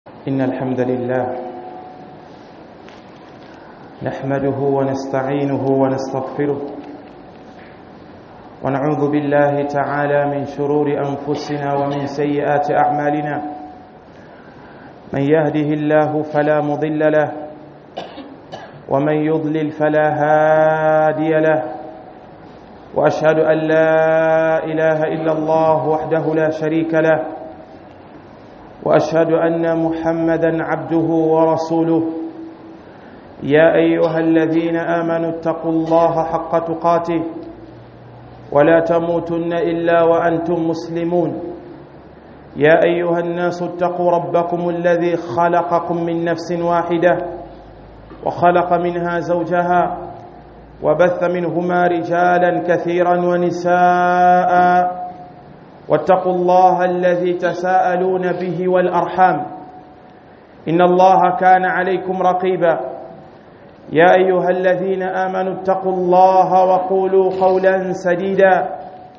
إن الحمد لله نحمده ونستعينه ونستغفره ونعوذ بالله تعالى من شرور أنفسنا ومن سيئات أعمالنا من يهده الله فلا مضل له ومن يضلل فلا هادي له وأشهد أن لا إله إلا الله وحده لا شريك له وأشهد أن محمدًا عبده ورسوله يا أيها الذين آمنوا اتقوا الله حق تقاته ولا تموتن إلا وأنتم مسلمون يا أيها الناس اتقوا ربكم الذي خلقكم من نفس واحدة وخلق منها زوجها وبث منهما رجالا كثيرا ونساء واتقوا الله الذي تساءلون به والأرحام إن الله كان عليكم رقيبا يا أيها الذين آمنوا اتقوا الله وقولوا قولا سديدا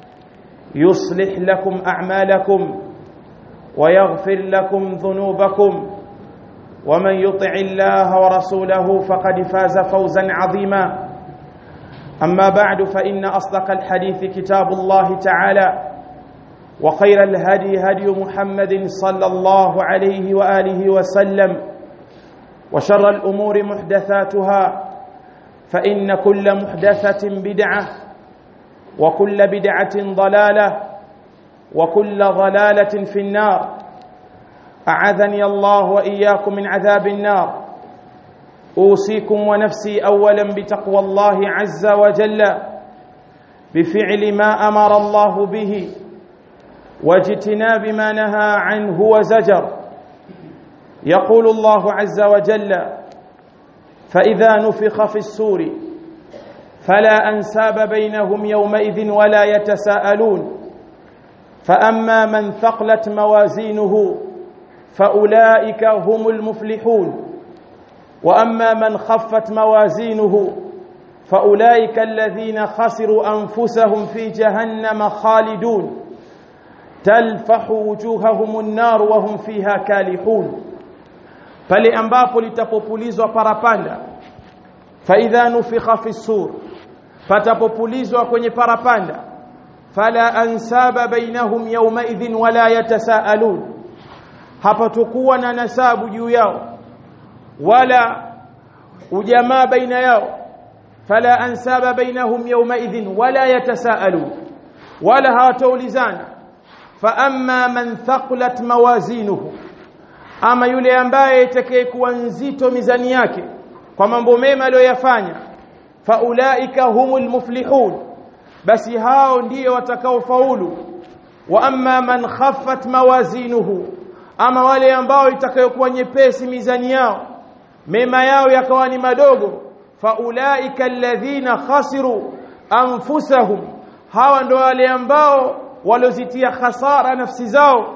يصلح لكم أعمالكم ويغفر لكم ذنوبكم ومن يطع الله ورسوله فقد فاز فوزا عظيما أما بعد فإن أصدق الحديث كتاب الله تعالى وخير الهدي هدي محمد صلى الله عليه وآله وسلم وشر الأمور محدثاتها فإن كل محدثة بدعة وكل بدعة ضلالة وكل ضلالة في النار أعاذني الله وإياكم من عذاب النار أوصيكم ونفسي أولا بتقوى الله عز وجل بفعل ما أمر الله به واجتناب ما نهى عنه وزجر يقول الله عز وجل فإذا نفخ في الصور فلا أنساب بينهم يومئذ ولا يتساءلون فأما من ثقلت موازينه فأولئك هم المفلحون وأما من خفت موازينه فأولئك الذين خسروا أنفسهم في جهنم خالدون تلفح وجوههم النار وهم فيها كالحون pale ambapo litapopulizwa parapanda faidha nufikha fi sur patapopulizwa kwenye parapanda fala ansaba bainahum yawma idhin wala yatasaalun hapatakuwa na nasabu juu yao wala ujamaa baina yao fala ansaba bainahum yawma idhin wala yatasaalun wala hawataulizana fa amma man thaqulat mawazinuhu ama yule ambaye atakayekuwa nzito mizani yake kwa mambo mema aliyoyafanya fa ulaika humul muflihun basi hao ndio watakaofaulu wa amma man khaffat mawazinuhu ama wale ambao itakayokuwa nyepesi mizani yao mema yao yakawa ni madogo fa ulaika alladhina khasiru anfusahum hawa ndio wale ambao walozitia khasara nafsi zao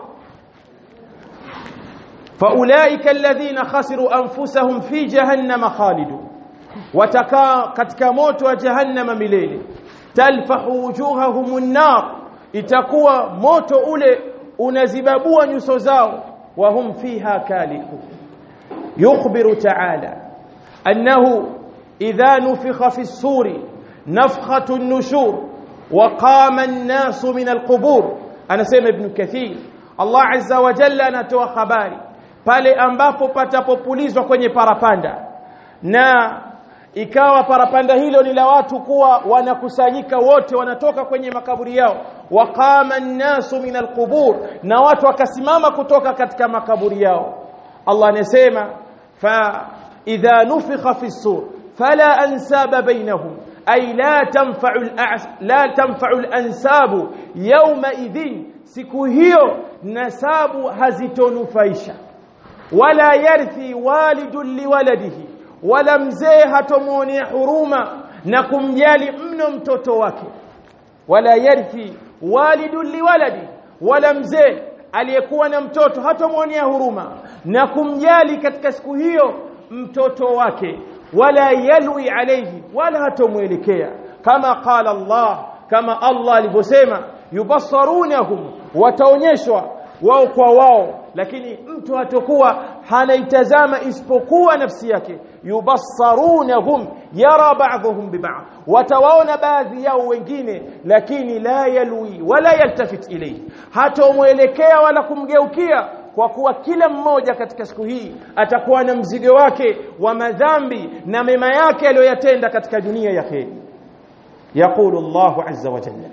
فأولئك الذين خسروا أنفسهم في جهنم خالدون وتكا katika moto wa jahannam milele talfahu wujuhahum an-nar itakuwa moto ule unazibabua nyuso zao wahum fiha kalihun yukhbiru ta'ala annahu idha nufikha fi as-suri nafkhatu an-nushur wa qama an-nasu min al-qubur anasema ibn kathir Allah azza wa jalla anatoa habari pale ambapo patapopulizwa kwenye parapanda na ikawa parapanda hilo ni la watu kuwa wanakusanyika wote wanatoka kwenye makaburi yao waqama an-nasu min al-qubur na watu wakasimama kutoka katika makaburi yao Allah anasema fa idha nufikha fi as-sur fala ansaba bainahum ay la tanfa'u al-ansabu yawma idhin siku hiyo nasabu hazitonufaisha wala yarthi walidun liwaladihi wala mzee hatomwonea huruma na kumjali mno mtoto wake wala yarthi walidun liwaladi wala mzee aliyekuwa na mtoto hatomwonea huruma na kumjali katika siku hiyo mtoto wake wala yalwi alayhi wala hatomwelekea kama qala Allah kama Allah alivyosema yubassarunahum wataonyeshwa wao kwa wao, lakini mtu hatakuwa hanaitazama isipokuwa nafsi yake. Yubassarunahum yara ba'dhum bi ba'd, watawaona baadhi yao wengine, lakini la yalwi wala yaltafit ilayhi, hata muelekea wala kumgeukia, kwa kuwa kila mmoja katika siku hii atakuwa na mzigo wake wa madhambi na mema yake aliyoyatenda katika dunia ya kheri. Yaqulu Allahu azza wa jalla: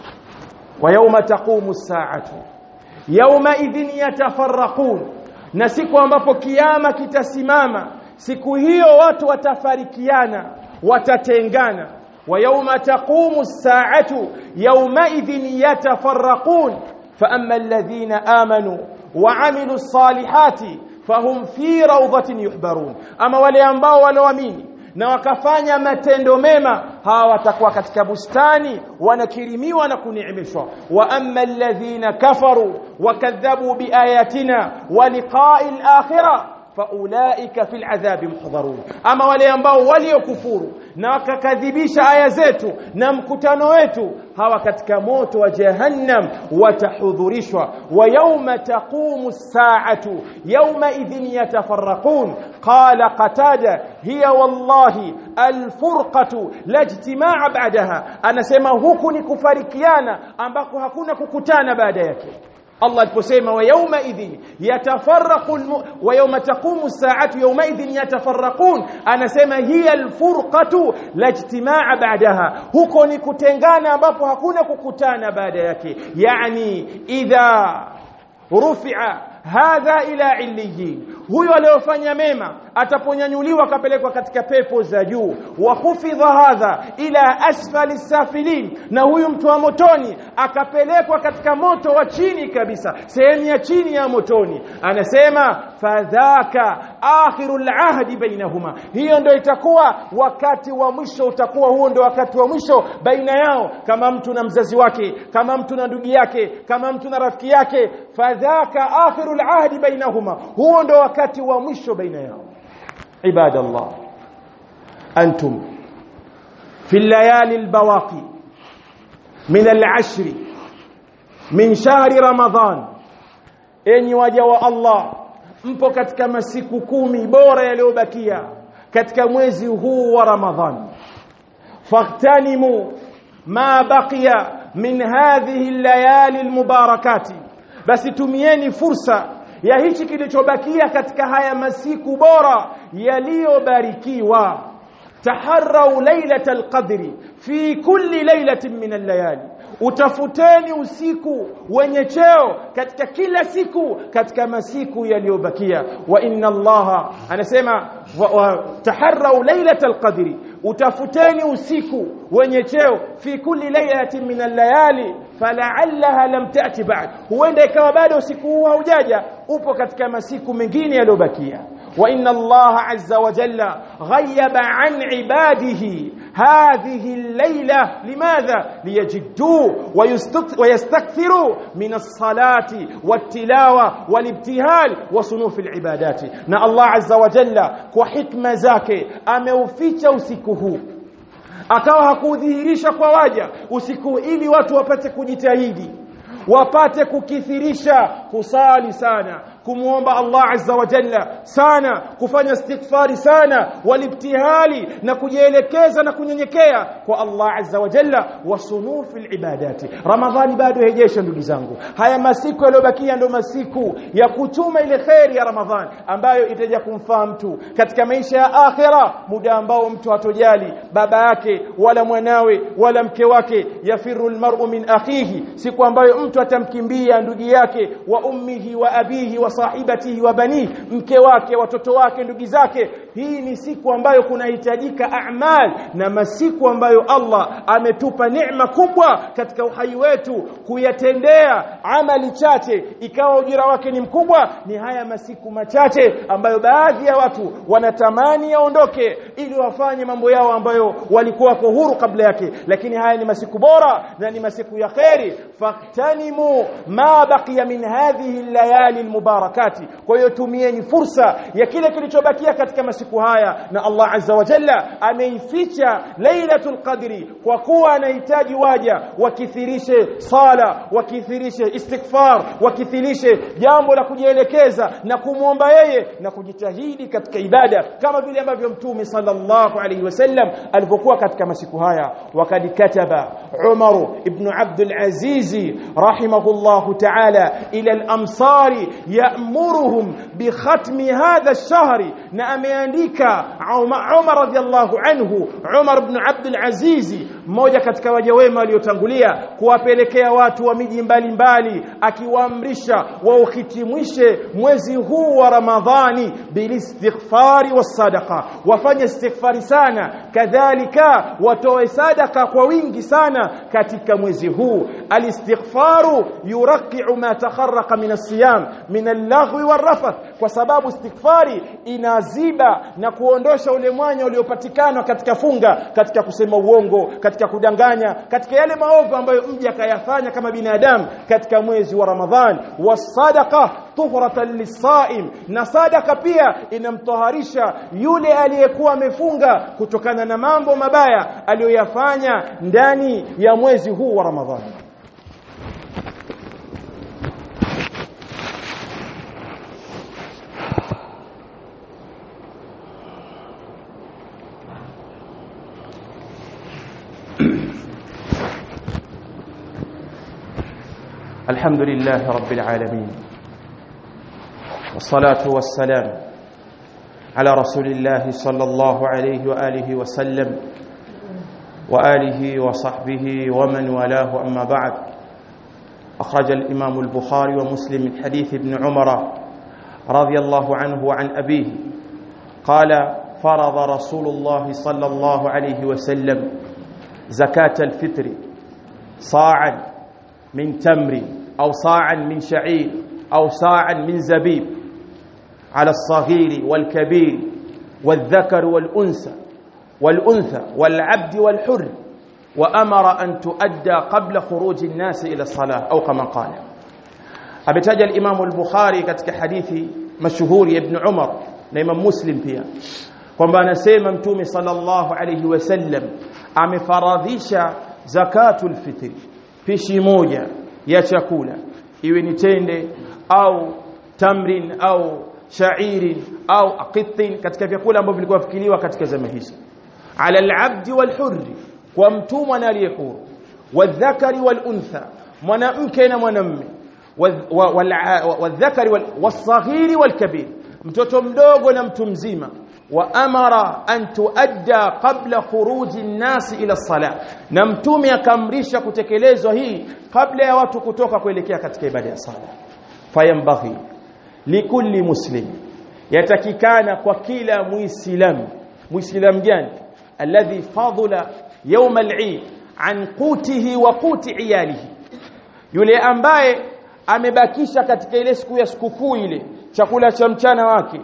wa yawma taqumu as-sa'atu yawma idhin yatafarraqun, na siku ambapo kiyama kitasimama, siku hiyo watu watafarikiana, watatengana. Wa yawma taqumu as-sa'atu yawma idhin yatafarraqun fa amma alladhina amanu wa 'amilu s-salihati fahum fi rawdatin yuhbarun, ama wale ambao waloamini na wakafanya matendo mema, hawa watakuwa katika bustani wanakirimiwa na kuneemeshwa. Wa amma alladhina kafaru wakadhabu biayatina wa liqa'il akhirah faulaika fil adhabi muhdharun, ama wale ambao waliokufuru na wakakadhibisha aya zetu na mkutano wetu, hawa katika moto wa jahannam watahudhurishwa. Wa yawma taqumu as-sa'atu yawma idhin yatafarraqun qala qatada hiya wallahi al-furqatu la ijtima'a ba'daha, anasema huku ni kufarikiana ambako hakuna kukutana baada yake. Allah aliposema wa yawma idhin yatafarraqu wa yawma taqumu as-sa'atu yawma idhin yatafarraqun, anasema hiya al-furqatu la ijtima'a ba'daha, huko ni kutengana ambapo hakuna kukutana baada yake. Yani idha rufi'a hadha ila illiyin, huyo aliyofanya mema ataponyanyuliwa akapelekwa katika pepo za juu. Wa khufidha hadha ila asfali safilin, na huyu mtu wa motoni akapelekwa katika moto wa chini kabisa, sehemu ya chini ya motoni. Anasema fadhaka akhirul ahdi bainahuma, hiyo ndio itakuwa wakati wa mwisho, utakuwa huo ndio wakati wa mwisho baina yao, kama mtu na mzazi wake, kama mtu na ndugu yake, kama mtu na rafiki yake. Fadhaka akhirul ahdi bainahuma, huo ndio wakati wa mwisho baina yao. Ibadallah, antum fi al-layali al-bawaqi min al-ashr min shahri Ramadan, enyi waja wa Allah, mpo katika masiku 10 bora yaliyobakia katika mwezi huu wa Ramadhan. Faqtanimu ma baqiya min hadhihi al-layali al-mubarakati, basi tumieni fursa ya hichi kilichobakia katika haya masiku bora yaliyobarikiwa. Taharrau lailatal qadri fi kulli lailatin min al-layali, utafuteni usiku wenye cheo katika kila siku katika masiku yaliyobakia. Wa inna Allaha, anasema taharrau lailatal qadri, utafuteni usiku wenye cheo fi kulli lailatin min al-layali fala'allaha lam ta'ti ba'd, huenda ikawa bado usiku huu haujaja, upo katika masiku mengine yaliyobakia. Wa inna Allaha azza wa jalla ghayyaba an ibadihi hadhihi al-layla, limadha liyajiddu wa yastakthiru min as-salati wat-tilawa wal-ibtihal wa sunuf al-ibadati. Na Allah azza wa jalla kwa hikma zake ameuficha usiku huu, akawa hakudhihirisha kwa waja usiku ili watu wapate kujitahidi, wapate kukithirisha kusali sana, kumuomba Allah azza wa jalla sana, kufanya istighfari sana, walibtihali, na kujielekeza na kunyenyekea kwa Allah azza wa jalla, wa sunufil ibadati. Ramadhani bado haijaisha ndugu zangu, haya masiku yaliyobakia ndio masiku ya kuchuma ile khairi ya Ramadhani ambayo itaja kumfaa mtu katika maisha ya akhira, muda ambao mtu hatojali baba yake wala mwanawe wala mke wake. Yafiru almar'u min akhihi, siku ambayo mtu atamkimbia ndugu yake, wa ummihi wa abihi wa sahibatihi wa bani, mke wake, watoto wake, ndugu zake. Hii ni siku ambayo kunahitajika a'mal, na masiku ambayo Allah ametupa neema kubwa katika uhai wetu kuyatendea amali chache ikawa ujira wake ni mkubwa. Ni haya masiku machache ambayo baadhi ya watu wanatamani yaondoke ili wafanye mambo yao ambayo walikuwa kwa huru kabla yake, lakini haya ni masiku bora na ni masiku ya khairi. Faqtanimu ma baqiya min hadhihi al-layali al-mubarakah, barakati. Kwa hiyo tumieni fursa ya kile kilichobakia katika masiku haya, na Allah azza wa jalla ameificha Lailatul Qadri kwa kuwa anahitaji waja wakithirishe sala, wakithirishe istighfar, wakithirishe jambo la kujielekeza na kumwomba yeye na kujitahidi katika ibada kama vile ambavyo Mtume sallallahu alayhi wasallam alipokuwa katika masiku haya. Wakad kataba Umar ibn Abdul Aziz rahimahullah ta'ala ila al-amsari ya'muruhum bi khatmi hadha ash-shahr, na ameandika Umar radhiyallahu anhu, Umar ibn Abdul Aziz, mmoja katika waja wema waliotangulia, kuwapelekea watu wa miji mbalimbali akiwaamrisha wauhitimwishe mwezi huu wa Ramadhani bilistighfari was-sadaqa, wafanye istighfari sana, kadhalika watoe sadaka kwa wingi sana katika mwezi huu. Alistighfaru yuraqi'u ma takharraqa min as-siyam min al-laghwi war-rafath, kwa sababu istighfari inaziba na kuondosha ule mwanya uliopatikana katika funga, katika kusema uongo, katika kudanganya, katika yale maovu ambayo mja akayafanya kama binadamu katika mwezi wa Ramadhan. Was-sadaqa tuhuratan lis-saim, na sadaka pia inamtoharisha yule aliyekuwa amefunga kutokana na mambo mabaya aliyoyafanya ndani ya mwezi huu wa Ramadhani. الحمد لله رب العالمين، والصلاة والسلام على رسول الله صلى الله عليه وآله وسلم وآله وصحبه ومن والاه، أما بعد. أخرج الإمام البخاري ومسلم من حديث ابن عمر رضي الله عنه وعن أبيه قال: فرض رسول الله صلى الله عليه وسلم زكاة الفطر صاعا من تمر أو صاعا من شعير أو صاعا من زبيب على الصغير والكبير والذكر والأنثى والعبد والحر، وأمر أن تؤدى قبل خروج الناس إلى الصلاة أو كما قال. أبتجى الإمام البخاري katika hadithi mashuhuri ibn Umar na Imam Muslim pia kwamba anasema Mtume sallallahu alayhi wasallam amefaradhisha zakatul fitri, pishi moja ya chakula, iwe ni tende au tamrin au shairin au aqittin, katika vyakula ambavyo vilikuwa fikiliwa katika zama hizo, ala al-abdi wal-hurri, kwa mtumwa na aliyehuru, wadhakari wal-untha, mwanamke na mwanamume, wadhakari was-saghiri wal-kabir, mtoto mdogo na mtu mzima. Wa amara an tuadda qabla khuruji an-nas ila as-salah, na mtume akamrisha kutekelezwa hii kabla ya watu kutoka kuelekea katika ibada ya sala. Fayambaghi likulli muslim, yatakikana kwa kila muislam gani? Alladhi fadula yawm al-eid an qutihi wa quti iyalihi, yule ambaye amebakisha katika ile siku ya sikukuu ile chakula cha mchana wake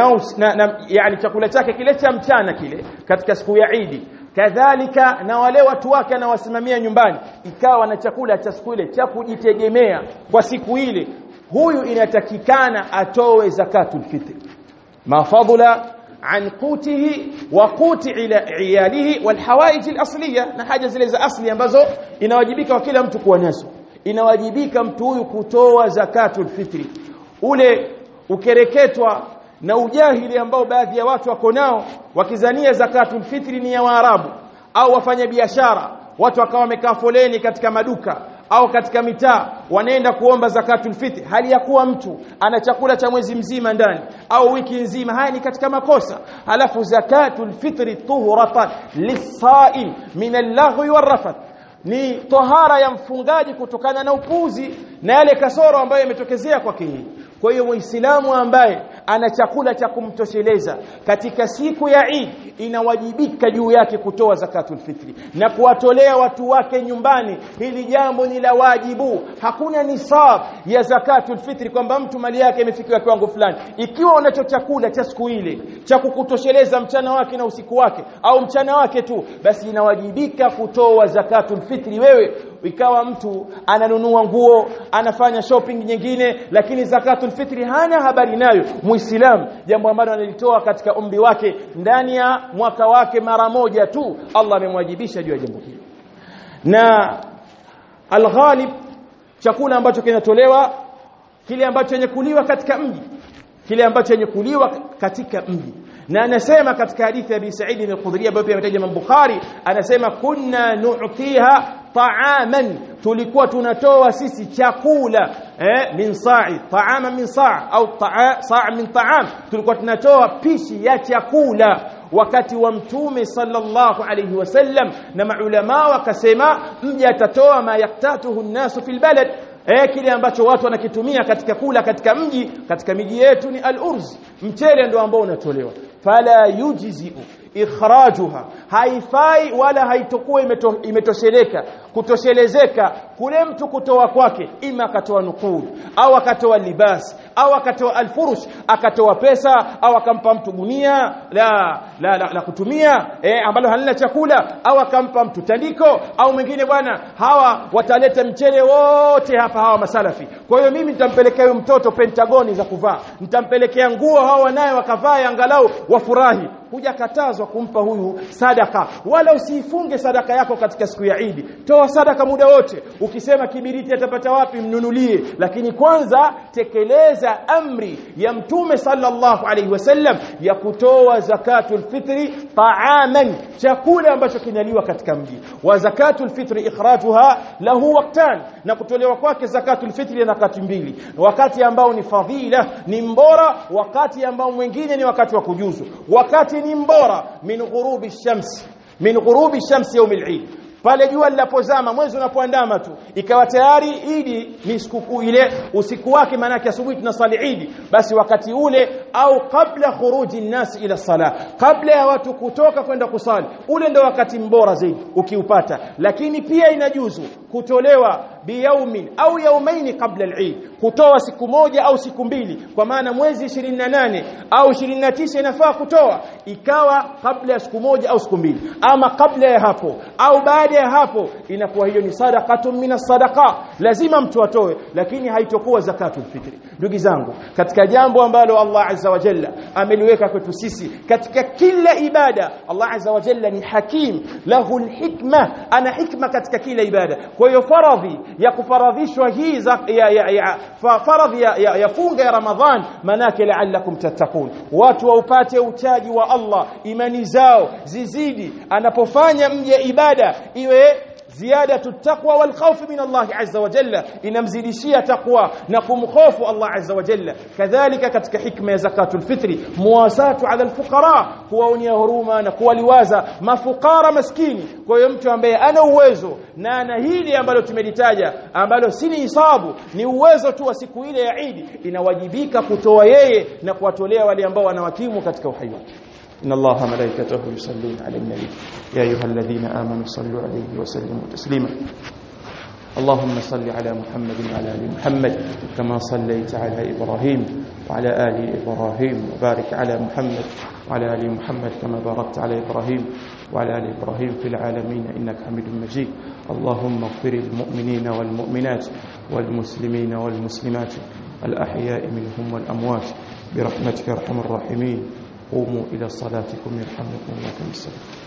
yani chakula chake kile cha mchana kile katika siku ya Eid, kadhalika na wale watu wake anawasimamia nyumbani, ikawa na chakula cha siku ile cha kujitegemea kwa siku ile, huyu inatakikana atoe zakatul fitr, mafadula an qutihi wa quti iyalihi wal hawaij al asliya, na haja zile za asli ambazo inawajibika kwa kila mtu kuwa nazo. Inawajibika mtu huyu kutoa zakatul fitri. Ule ukereketwa na ujahili ambao baadhi ya watu wako nao, wakizania zakatul fitri ni ya Waarabu au wafanya biashara, watu wakawa wamekaa foleni katika maduka au katika mitaa wanaenda kuomba zakatul fitri, hali ya kuwa mtu ana chakula cha mwezi mzima ndani au wiki nzima. Haya ni katika makosa. Halafu zakatul fitri tuhuratan lis-saim min al-laghwi war-rafath, ni tohara ya mfungaji kutokana na upuzi na yale kasoro ambayo yametokezea kwake yeye. Kwa hiyo Muislamu ambaye ana chakula cha kumtosheleza katika siku ya Eid, inawajibika juu yake kutoa zakatul fitri na kuwatolea watu wake nyumbani. Hili jambo ni la wajibu. Hakuna nisab ya zakatul fitri kwamba mtu mali yake imefikia kiwango fulani. Ikiwa unacho chakula cha siku ile cha kukutosheleza mchana wake na usiku wake au mchana wake tu, basi inawajibika kutoa zakatul fitri wewe ikawa mtu ananunua nguo, anafanya shopping nyingine, lakini zakatul fitri hana habari nayo muislamu, jambo ambalo analitoa katika umri wake ndani ya mwaka wake mara moja tu, Allah amemwajibisha juu ya jambo hili. Na alghalib, chakula ambacho kinatolewa kile ambacho yenye kuliwa katika mji, kile ambacho yenye kuliwa katika mji. Na anasema katika hadithi ya Abi Sa'id al-Khudri ambayo pia ametaja Imam Bukhari, anasema kunna nu'tiha ta'aman, tulikuwa tunatoa sisi chakula min sa'i, ta'ama min sa' au sa' min ta'am, tulikuwa tunatoa pishi ya chakula wakati wa Mtume sallallahu alayhi wasallam. Na maulama wakasema mja atatoa ma yaktatuhu an-nasu fil balad, kile ambacho watu wanakitumia katika kula katika mji. Katika miji yetu ni al-urz, mchele ndio ambao unatolewa. Fala yujzi ikhrajuha, haifai wala haitokuwa imetosheleka kutoshelezeka kule mtu kutoa kwake, ima akatoa nuqud au akatoa libas au akatoa alfurush, akatoa pesa au akampa mtu gunia la kutumia ambalo halina chakula, au akampa mtu tandiko, au mwingine bwana hawa wataleta mchele wote hapa hawa masalafi, kwa hiyo mimi nitampelekea huyo mtoto pentagoni za kuvaa, nitampelekea nguo hawa naye wakavaa angalau wafurahi. Hujakatazwa kumpa huyu sadaka, wala usifunge sadaka yako katika siku ya Eid. Toa sadaka muda wote. Ukisema kibiriti atapata wapi, mnunulie, lakini kwanza tekeleza amri ya Mtume sallallahu alaihi wasallam ya kutoa zakatul fitri ta'aman, chakula ambacho kinaliwa katika mji. Wa zakatul fitri ikhrajuha lahu waqtan, na kutolewa kwake zakatul fitri na wakati mbili, wakati ambao ni fadhila, ni mbora, wakati ambao mwingine ni wakati wa kujuzu. Wakati ni mbora min ghurubi shamsi yawm al-Eid, pale jua linapozama, mwezi unapoandama tu, ikawa tayari Eid ni sikukuu ile, usiku wake maana yake asubuhi tunasali Eid, basi wakati ule au kabla khuruji nnas ila salah, kabla ya watu kutoka kwenda kusali, ule ndio wakati mbora zaidi ukiupata. Lakini pia inajuzu kutolewa biyaumin au yaumaini kabla al-Eid, kutoa siku moja au siku mbili, kwa maana mwezi 28 au 29 inafaa kutoa, ikawa kabla ya siku moja au siku mbili, ama kabla ya hapo au baada ya hapo, inakuwa hiyo ni sadaqatun minas sadaqa, lazima mtu atoe, lakini haitokuwa zakatul fitri. Ndugu zangu, katika jambo ambalo Allah azza wa jalla ameliweka kwetu sisi katika kila ibada, Allah azza wa jalla ni hakim, lahu alhikma, ana hikma katika kila ibada. Kwa hiyo faradhi ya kufaradhishwa hii faradhi ya funga ya Ramadhan, manake la'allakum tattaqun, watu waupate uchaji wa Allah, imani zao zizidi, anapofanya mje ibada iwe ziyadatu taqwa wal khawf min Allah azza wa jalla, inamzidishia taqwa na kumkhofu Allah azza wa jalla. Kadhalika katika hikma ya zakatul fitri, muwasatu ala alfuqara, kuwaonia huruma na kuwaliwaza mafukara maskini. Kwa hiyo mtu ambaye ana uwezo na ana hili ambalo tumelitaja, ambalo si ni hisabu, ni uwezo tu wa siku ile ya Eid, inawajibika kutoa yeye na kuwatolea wale ambao wanawakimu katika uhai wake. إن الله ملائكته يصلون على النبي يا أيها الذين آمنوا صلوا عليه وسلموا تسليما. اللهم صل على محمد وعلى آل محمد كما صليت على إبراهيم وعلى آل إبراهيم، وبارك على محمد وعلى آل محمد كما باركت على إبراهيم وعلى آل إبراهيم في العالمين إنك حميد مجيد. اللهم اغفر المؤمنين والمؤمنات والمسلمين والمسلمات الأحياء منهم والأموات برحمتك يا أرحم الراحمين. قوموا إلى صلاتكم يرحمكم الله.